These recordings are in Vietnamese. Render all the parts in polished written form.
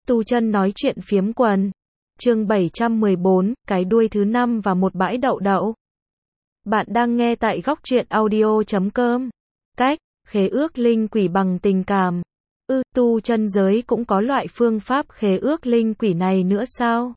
Tu Chân nói chuyện phiếm quần. Chương 714, cái đuôi thứ 5 và một bãi đậu đậu. Bạn đang nghe tại góc truyện audio.com. Cách, khế ước linh quỷ bằng tình cảm. Tu chân giới cũng có loại phương pháp khế ước linh quỷ này nữa sao?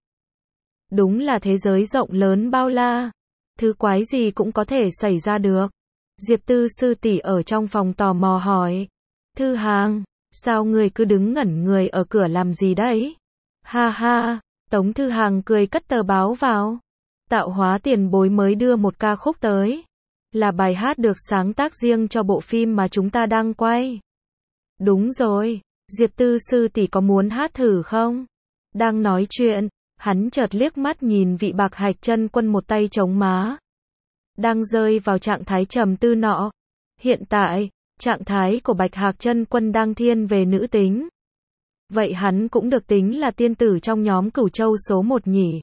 Đúng là thế giới rộng lớn bao la. Thứ quái gì cũng có thể xảy ra được. Diệp Tư sư tỷ ở trong phòng tò mò hỏi. Thư Hàng, sao người cứ đứng ngẩn người ở cửa làm gì đấy? Ha ha, Tống Thư Hàng cười cất tờ báo vào. Tạo hóa tiền bối mới đưa một ca khúc tới. Là bài hát được sáng tác riêng cho bộ phim mà chúng ta đang quay. Đúng rồi, Diệp Tư sư tỷ có muốn hát thử không? Đang nói chuyện, hắn chợt liếc mắt nhìn vị Bạc Hạch Chân Quân một tay chống má. Đang rơi vào trạng thái trầm tư nọ. Hiện tại, trạng thái của Bạch Hạc Chân Quân đang thiên về nữ tính. Vậy hắn cũng được tính là tiên tử trong nhóm Cửu Châu số 1 nhỉ?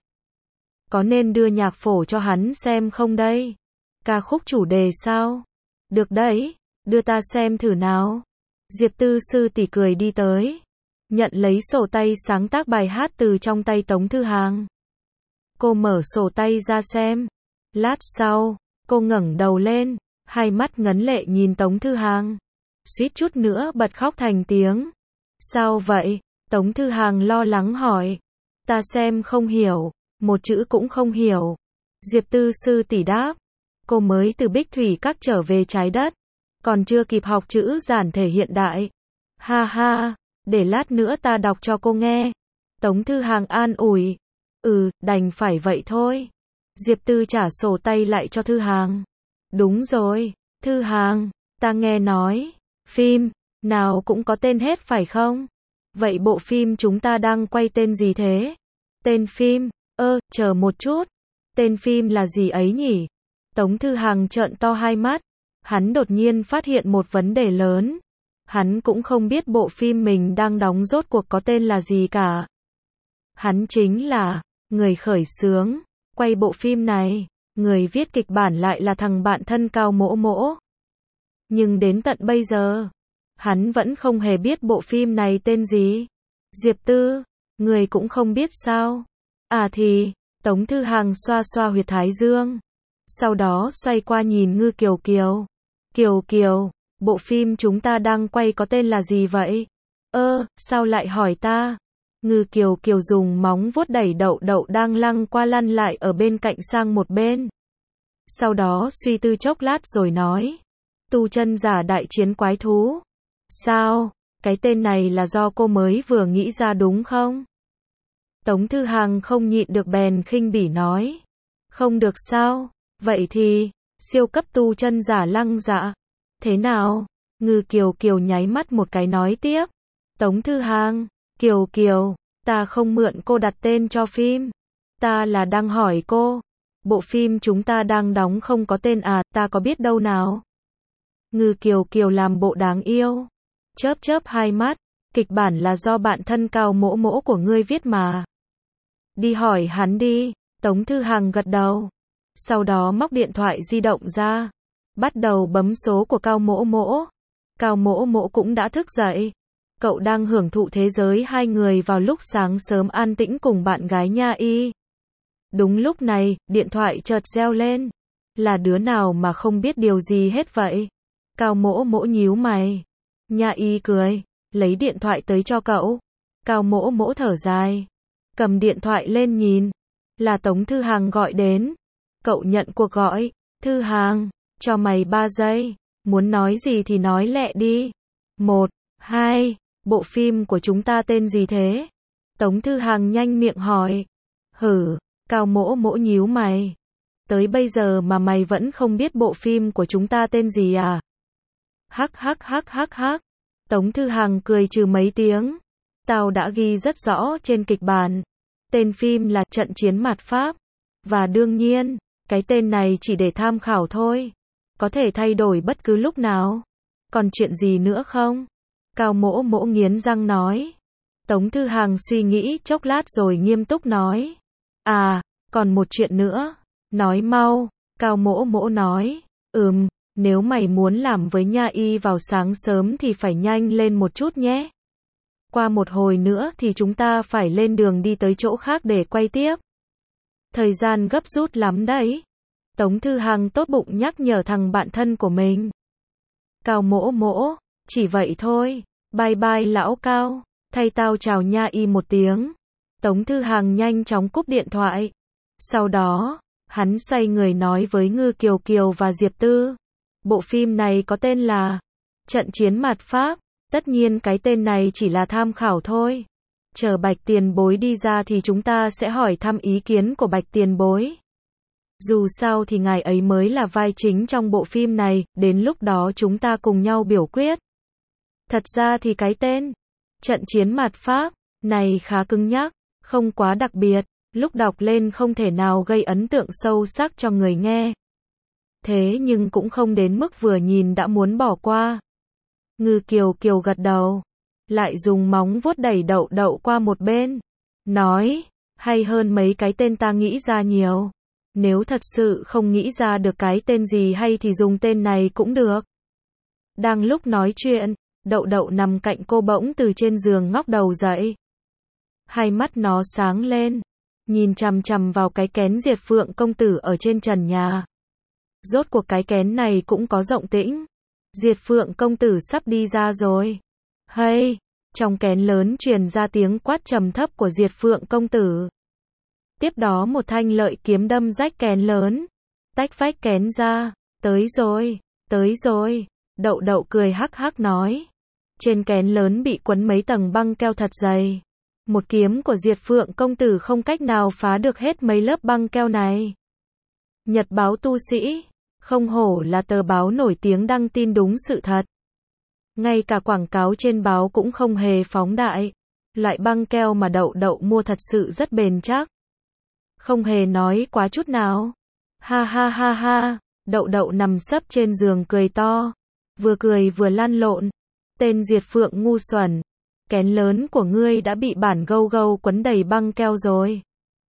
Có nên đưa nhạc phổ cho hắn xem không đây? Ca khúc chủ đề sao? Được đấy, đưa ta xem thử nào. Diệp Tư sư tỷ cười đi tới, nhận lấy sổ tay sáng tác bài hát từ trong tay Tống Thư Hàng. Cô mở sổ tay ra xem. Lát sau, cô ngẩng đầu lên, hai mắt ngấn lệ nhìn Tống Thư Hàng. Suýt chút nữa bật khóc thành tiếng. Sao vậy? Tống Thư Hàng lo lắng hỏi. Ta xem không hiểu, một chữ cũng không hiểu. Diệp Tư sư tỷ đáp. Cô mới từ Bích Thủy Các trở về trái đất, còn chưa kịp học chữ giản thể hiện đại. Ha ha, để lát nữa ta đọc cho cô nghe. Tống Thư Hàng an ủi. Đành phải vậy thôi. Diệp Tư trả sổ tay lại cho Thư Hàng. Đúng rồi, Thư Hàng, ta nghe nói, phim nào cũng có tên hết phải không? Vậy bộ phim chúng ta đang quay tên gì thế? Tên phim, chờ một chút. Tên phim là gì ấy nhỉ? Tống Thư Hàng trợn to hai mắt. Hắn đột nhiên phát hiện một vấn đề lớn. Hắn cũng không biết bộ phim mình đang đóng rốt cuộc có tên là gì cả. Hắn chính là người khởi xướng quay bộ phim này, người viết kịch bản lại là thằng bạn thân Cao Mỗ Mỗ. Nhưng đến tận bây giờ, hắn vẫn không hề biết bộ phim này tên gì. Diệp Tư, người cũng không biết sao? Thì, Tống Thư Hàng xoa xoa huyệt thái dương. Sau đó xoay qua nhìn Ngư Kiều Kiều. Kiều Kiều, bộ phim chúng ta đang quay có tên là gì vậy? Sao lại hỏi ta? Ngư Kiều Kiều dùng móng vuốt đẩy đậu đậu đang lăn qua lăn lại ở bên cạnh sang một bên. Sau đó suy tư chốc lát rồi nói. Tu chân giả đại chiến quái thú. Sao? Cái tên này là do cô mới vừa nghĩ ra đúng không? Tống Thư Hàng không nhịn được bèn khinh bỉ nói. Không được sao? Vậy thì, siêu cấp tu chân giả Lăng Dạ. Thế nào? Ngư Kiều Kiều nháy mắt một cái nói tiếp. Tống Thư Hàng, Kiều Kiều, ta không mượn cô đặt tên cho phim. Ta là đang hỏi cô. Bộ phim chúng ta đang đóng không có tên ta có biết đâu nào. Ngư Kiều Kiều làm bộ đáng yêu. Chớp chớp hai mắt. Kịch bản là do bạn thân Cao Mỗ Mỗ của ngươi viết mà. Đi hỏi hắn đi. Tống Thư Hàng gật đầu. Sau đó móc điện thoại di động ra. Bắt đầu bấm số của Cao Mỗ Mỗ. Cao Mỗ Mỗ cũng đã thức dậy. Cậu đang hưởng thụ thế giới hai người vào lúc sáng sớm an tĩnh cùng bạn gái Nha Y. Đúng lúc này, điện thoại chợt reo lên. Là đứa nào mà không biết điều gì hết vậy? Cao Mỗ Mỗ nhíu mày. Nha Y cười, lấy điện thoại tới cho cậu. Cao Mỗ Mỗ thở dài, cầm điện thoại lên nhìn. Là Tống Thư Hàng gọi đến. Cậu nhận cuộc gọi. Thư Hàng, cho mày 3 giây. Muốn nói gì thì nói lẹ đi. 1, 2, bộ phim của chúng ta tên gì thế? Tống Thư Hàng nhanh miệng hỏi. Cao Mỗ Mỗ nhíu mày. Tới bây giờ mà mày vẫn không biết bộ phim của chúng ta tên gì à? Hắc hắc hắc hắc hắc. Tống Thư Hàng cười trừ mấy tiếng. Tao đã ghi rất rõ trên kịch bản. Tên phim là Trận Chiến Mạt Pháp. Và đương nhiên, cái tên này chỉ để tham khảo thôi. Có thể thay đổi bất cứ lúc nào. Còn chuyện gì nữa không? Cao Mỗ Mỗ nghiến răng nói. Tống Thư Hàng suy nghĩ chốc lát rồi nghiêm túc nói. Còn một chuyện nữa. Nói mau. Cao Mỗ Mỗ nói. Nếu mày muốn làm với Nha Y vào sáng sớm thì phải nhanh lên một chút nhé. Qua một hồi nữa thì chúng ta phải lên đường đi tới chỗ khác để quay tiếp. Thời gian gấp rút lắm đấy. Tống Thư Hằng tốt bụng nhắc nhở thằng bạn thân của mình. Cao Mỗ Mỗ, chỉ vậy thôi. Bye bye lão Cao, thay tao chào nha y một tiếng. Tống Thư Hằng nhanh chóng cúp điện thoại. Sau đó, hắn xoay người nói với Ngư Kiều Kiều và Diệp Tư. Bộ phim này có tên là Trận Chiến Mạt Pháp. Tất nhiên cái tên này chỉ là tham khảo thôi. Chờ Bạch tiền bối đi ra thì chúng ta sẽ hỏi thăm ý kiến của Bạch tiền bối. Dù sao thì ngài ấy mới là vai chính trong bộ phim này, đến lúc đó chúng ta cùng nhau biểu quyết. Thật ra thì cái tên Trận Chiến Mạt Pháp này khá cứng nhắc, không quá đặc biệt, lúc đọc lên không thể nào gây ấn tượng sâu sắc cho người nghe. Thế nhưng cũng không đến mức vừa nhìn đã muốn bỏ qua. Ngư Kiều Kiều gật đầu, lại dùng móng vuốt đẩy Đậu Đậu qua một bên, nói, hay hơn mấy cái tên ta nghĩ ra nhiều. Nếu thật sự không nghĩ ra được cái tên gì hay thì dùng tên này cũng được. Đang lúc nói chuyện, Đậu Đậu nằm cạnh cô bỗng từ trên giường ngóc đầu dậy. Hai mắt nó sáng lên, nhìn chằm chằm vào cái kén Diệt Phượng công tử ở trên trần nhà. Rốt cuộc cái kén này cũng có động tĩnh. Diệt Phượng công tử sắp đi ra rồi. Hey! Trong kén lớn truyền ra tiếng quát trầm thấp của Diệt Phượng công tử. Tiếp đó một thanh lợi kiếm đâm rách kén lớn, tách vách kén ra. Tới rồi, tới rồi. Đậu Đậu cười hắc hắc nói. Trên kén lớn bị quấn mấy tầng băng keo thật dày. Một kiếm của Diệt Phượng công tử không cách nào phá được hết mấy lớp băng keo này. Nhật báo Tu Sĩ, không hổ là tờ báo nổi tiếng đăng tin đúng sự thật. Ngay cả quảng cáo trên báo cũng không hề phóng đại. Loại băng keo mà Đậu Đậu mua thật sự rất bền chắc. Không hề nói quá chút nào. Ha ha ha ha, Đậu Đậu nằm sấp trên giường cười to. Vừa cười vừa lăn lộn. Tên Diệt Phượng ngu xuẩn. Kén lớn của ngươi đã bị bản gâu gâu quấn đầy băng keo rồi.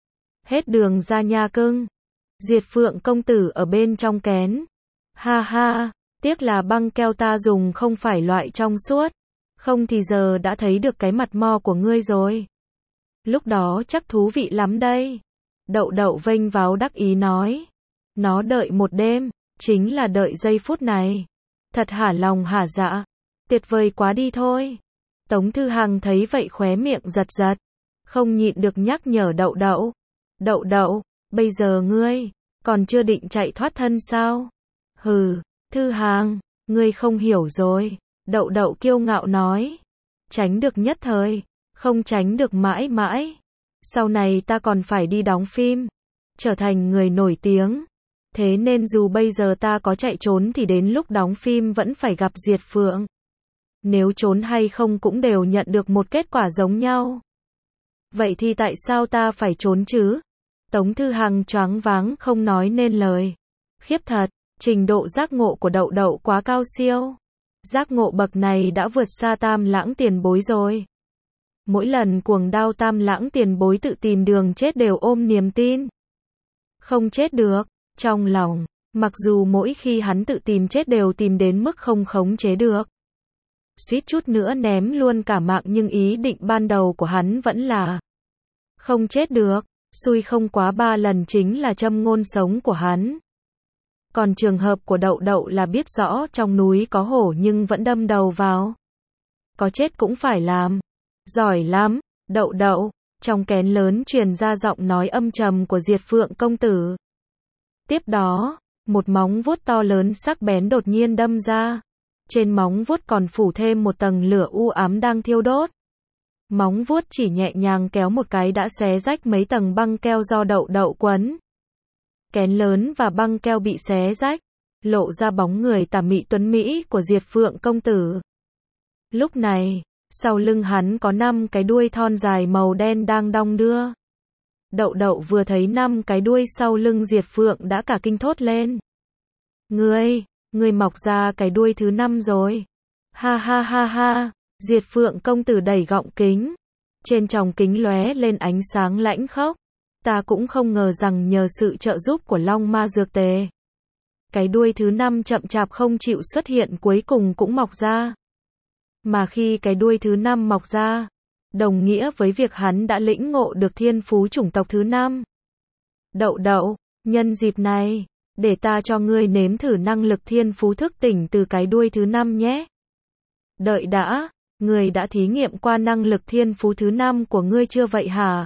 Hết đường ra nha cưng. Diệt Phượng công tử ở bên trong kén. Ha ha, tiếc là băng keo ta dùng không phải loại trong suốt. Không thì giờ đã thấy được cái mặt mo của ngươi rồi. Lúc đó chắc thú vị lắm đây. Đậu Đậu vênh váo đắc ý nói. Nó đợi một đêm, chính là đợi giây phút này. Thật hả lòng hả dạ. Tuyệt vời quá đi thôi. Tống Thư Hằng thấy vậy khóe miệng giật giật. Không nhịn được nhắc nhở Đậu Đậu. Đậu Đậu, bây giờ ngươi còn chưa định chạy thoát thân sao? Hừ, Thư Hằng, ngươi không hiểu rồi. Đậu Đậu kiêu ngạo nói. Tránh được nhất thời, không tránh được mãi mãi. Sau này ta còn phải đi đóng phim, trở thành người nổi tiếng. Thế nên dù bây giờ ta có chạy trốn thì đến lúc đóng phim vẫn phải gặp Diệt Phượng. Nếu trốn hay không cũng đều nhận được một kết quả giống nhau. Vậy thì tại sao ta phải trốn chứ? Tống Thư Hằng choáng váng không nói nên lời. Khiếp thật, trình độ giác ngộ của Đậu Đậu quá cao siêu. Giác ngộ bậc này đã vượt xa Tam Lãng tiền bối rồi. Mỗi lần cuồng đao Tam Lãng tiền bối tự tìm đường chết đều ôm niềm tin. Không chết được, trong lòng, mặc dù mỗi khi hắn tự tìm chết đều tìm đến mức không khống chế được. Suýt chút nữa ném luôn cả mạng nhưng ý định ban đầu của hắn vẫn là không chết được, xui không quá 3 lần chính là châm ngôn sống của hắn. Còn trường hợp của Đậu Đậu là biết rõ trong núi có hổ nhưng vẫn đâm đầu vào. Có chết cũng phải làm. Giỏi lắm, Đậu Đậu. Trong kén lớn truyền ra giọng nói âm trầm của Diệt Phượng công tử. Tiếp đó, một móng vuốt to lớn sắc bén đột nhiên đâm ra. Trên móng vuốt còn phủ thêm một tầng lửa u ám đang thiêu đốt. Móng vuốt chỉ nhẹ nhàng kéo một cái đã xé rách mấy tầng băng keo do Đậu Đậu quấn. Kén lớn và băng keo bị xé rách, lộ ra bóng người tà mị tuấn mỹ của Diệt Phượng công tử. Lúc này, sau lưng hắn có 5 cái đuôi thon dài màu đen đang đong đưa. Đậu Đậu vừa thấy 5 cái đuôi sau lưng Diệt Phượng đã cả kinh thốt lên. Ngươi mọc ra cái đuôi thứ 5 rồi. Ha ha ha ha, Diệt Phượng công tử đẩy gọng kính. Trên tròng kính lóe lên ánh sáng lãnh khốc. Ta cũng không ngờ rằng nhờ sự trợ giúp của Long Ma Dược Tề, cái đuôi thứ 5 chậm chạp không chịu xuất hiện cuối cùng cũng mọc ra. Mà khi cái đuôi thứ 5 mọc ra, đồng nghĩa với việc hắn đã lĩnh ngộ được thiên phú chủng tộc thứ 5. Đậu đậu, nhân dịp này, để ta cho ngươi nếm thử năng lực thiên phú thức tỉnh từ cái đuôi thứ 5 nhé. Đợi đã, ngươi đã thí nghiệm qua năng lực thiên phú thứ 5 của ngươi chưa vậy hả?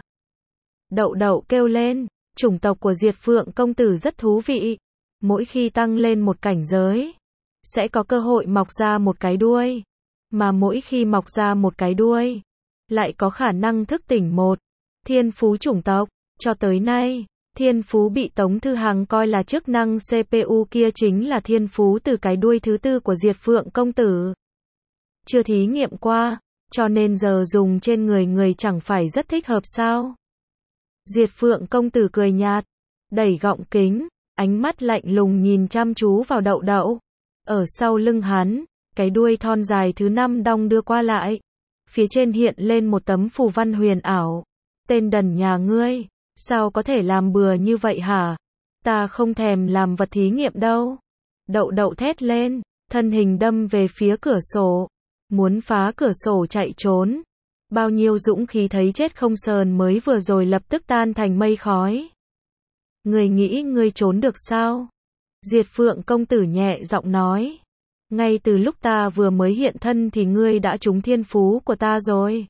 Đậu đậu kêu lên, chủng tộc của Diệt Phượng công tử rất thú vị. Mỗi khi tăng lên một cảnh giới, sẽ có cơ hội mọc ra một cái đuôi. Mà mỗi khi mọc ra một cái đuôi, lại có khả năng thức tỉnh một thiên phú chủng tộc. Cho tới nay, thiên phú bị Tống Thư Hằng coi là chức năng CPU kia chính là thiên phú từ cái đuôi thứ 4 của Diệt Phượng công tử. Chưa thí nghiệm qua, cho nên giờ dùng trên người chẳng phải rất thích hợp sao? Diệt Phượng công tử cười nhạt, đẩy gọng kính, ánh mắt lạnh lùng nhìn chăm chú vào đậu đậu. Ở sau lưng hắn, cái đuôi thon dài thứ 5 đong đưa qua lại. Phía trên hiện lên một tấm phù văn huyền ảo. Tên đần nhà ngươi, sao có thể làm bừa như vậy hả? Ta không thèm làm vật thí nghiệm đâu. Đậu đậu thét lên, thân hình đâm về phía cửa sổ. Muốn phá cửa sổ chạy trốn. Bao nhiêu dũng khí thấy chết không sờn mới vừa rồi lập tức tan thành mây khói. Ngươi nghĩ ngươi trốn được sao? Diệt Phượng công tử nhẹ giọng nói. Ngay từ lúc ta vừa mới hiện thân thì ngươi đã trúng thiên phú của ta rồi.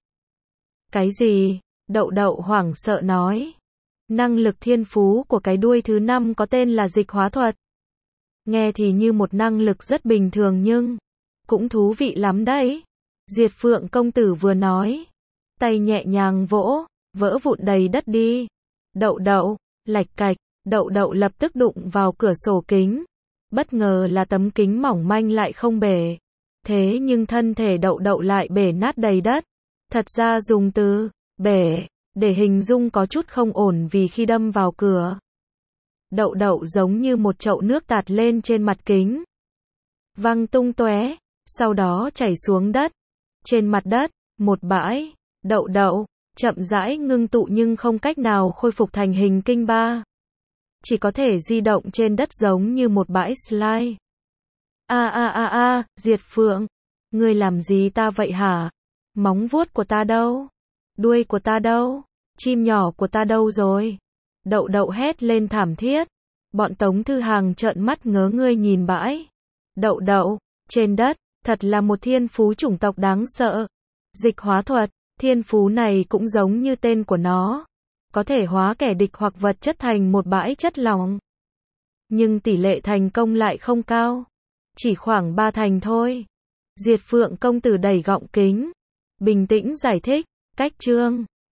Cái gì? Đậu đậu hoảng sợ nói. Năng lực thiên phú của cái đuôi thứ 5 có tên là dịch hóa thuật. Nghe thì như một năng lực rất bình thường nhưng cũng thú vị lắm đấy. Diệt Phượng công tử vừa nói, tay nhẹ nhàng vỗ, vỡ vụn đầy đất đi. Đậu đậu, lạch cạch, đậu đậu lập tức đụng vào cửa sổ kính. Bất ngờ là tấm kính mỏng manh lại không bể. Thế nhưng thân thể đậu đậu lại bể nát đầy đất. Thật ra dùng từ bể để hình dung có chút không ổn vì khi đâm vào cửa, đậu đậu giống như một chậu nước tạt lên trên mặt kính, văng tung tóe, sau đó chảy xuống đất. Trên mặt đất, một bãi đậu đậu chậm rãi ngưng tụ nhưng không cách nào khôi phục thành hình kinh ba. Chỉ có thể di động trên đất giống như một bãi slide. Diệt Phượng, ngươi làm gì ta vậy hả? Móng vuốt của ta đâu? Đuôi của ta đâu? Chim nhỏ của ta đâu rồi? Đậu đậu hét lên thảm thiết. Bọn Tống Thư Hằng trợn mắt ngớ ngươi nhìn bãi đậu đậu trên đất, thật là một thiên phú chủng tộc đáng sợ. Dịch hóa thuật, thiên phú này cũng giống như tên của nó, có thể hóa kẻ địch hoặc vật chất thành một bãi chất lỏng. Nhưng tỷ lệ thành công lại không cao, chỉ khoảng 3 thành thôi. Diệt Phượng công tử đẩy gọng kính, bình tĩnh giải thích, cách chương